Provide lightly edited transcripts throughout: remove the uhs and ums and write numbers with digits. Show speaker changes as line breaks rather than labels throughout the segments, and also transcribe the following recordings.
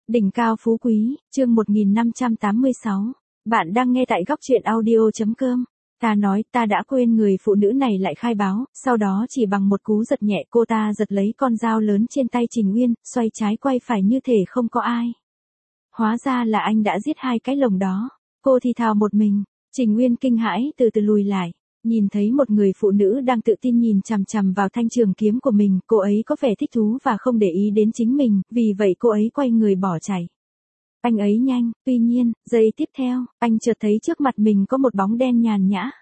Đỉnh cao phú quý, chương 1586. Bạn đang nghe tại góc truyện audio.com. Ta nói ta đã quên người phụ nữ này lại khai báo, sau đó chỉ bằng một cú giật nhẹ cô ta giật lấy con dao lớn trên tay Trình Uyên, xoay trái quay phải như thể không có ai. Hóa ra là anh đã giết hai cái lồng đó. Cô thì thào một mình, Trình Uyên kinh hãi từ từ lùi lại. Nhìn thấy một người phụ nữ đang tự tin nhìn chằm chằm vào thanh trường kiếm của mình, cô ấy có vẻ thích thú và không để ý đến chính mình, vì vậy cô ấy quay người bỏ chạy. Anh ấy nhanh, tuy nhiên, giây tiếp theo, anh chợt thấy trước mặt mình có một bóng đen nhàn nhã.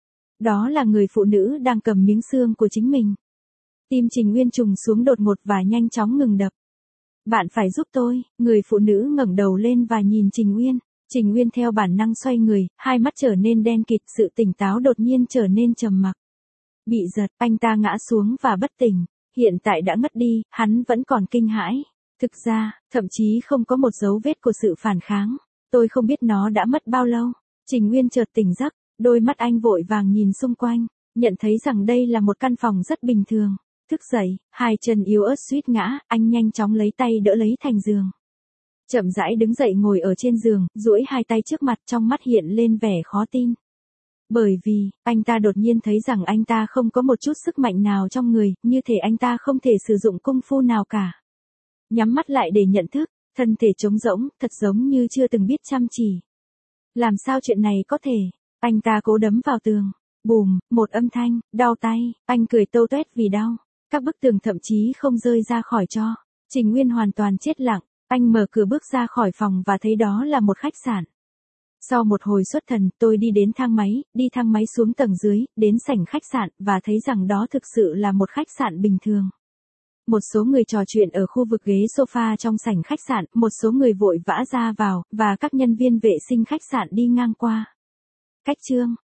Đó là người phụ nữ đang cầm miếng xương của chính mình. Tim Trình Uyên trùng xuống đột ngột và nhanh chóng ngừng đập. Bạn phải giúp tôi, người phụ nữ ngẩng đầu lên và nhìn Trình Uyên. Trình Uyên theo bản năng xoay người, hai mắt trở nên đen kịt, sự tỉnh táo đột nhiên trở nên trầm mặc. Bị giật, anh ta ngã xuống và bất tỉnh, hiện tại đã ngất đi, hắn vẫn còn kinh hãi. Thực ra, thậm chí không có một dấu vết của sự phản kháng. Tôi không biết nó đã mất bao lâu. Trình Uyên chợt tỉnh giấc, đôi mắt anh vội vàng nhìn xung quanh, nhận thấy rằng đây là một căn phòng rất bình thường. Thức dậy, hai chân yếu ớt suýt ngã, anh nhanh chóng lấy tay đỡ lấy thành giường. Chậm rãi đứng dậy ngồi ở trên giường, duỗi hai tay trước mặt, trong mắt hiện lên vẻ khó tin. Bởi vì, anh ta đột nhiên thấy rằng anh ta không có một chút sức mạnh nào trong người, như thể anh ta không thể sử dụng công phu nào cả. Nhắm mắt lại để nhận thức, thân thể trống rỗng, thật giống như chưa từng biết chăm chỉ. Làm sao chuyện này có thể? Anh ta cố đấm vào tường. Bùm, một âm thanh, đau tay, anh cười tâu tuét vì đau. Các bức tường thậm chí không rơi ra khỏi tro. Trình Uyên hoàn toàn chết lặng. Anh mở cửa bước ra khỏi phòng và thấy đó là một khách sạn. Sau một hồi xuất thần, tôi đi đến thang máy, đi thang máy xuống tầng dưới, đến sảnh khách sạn, và thấy rằng đó thực sự là một khách sạn bình thường. Một số người trò chuyện ở khu vực ghế sofa trong sảnh khách sạn, một số người vội vã ra vào, và các nhân viên vệ sinh khách sạn đi ngang qua. Cách chương,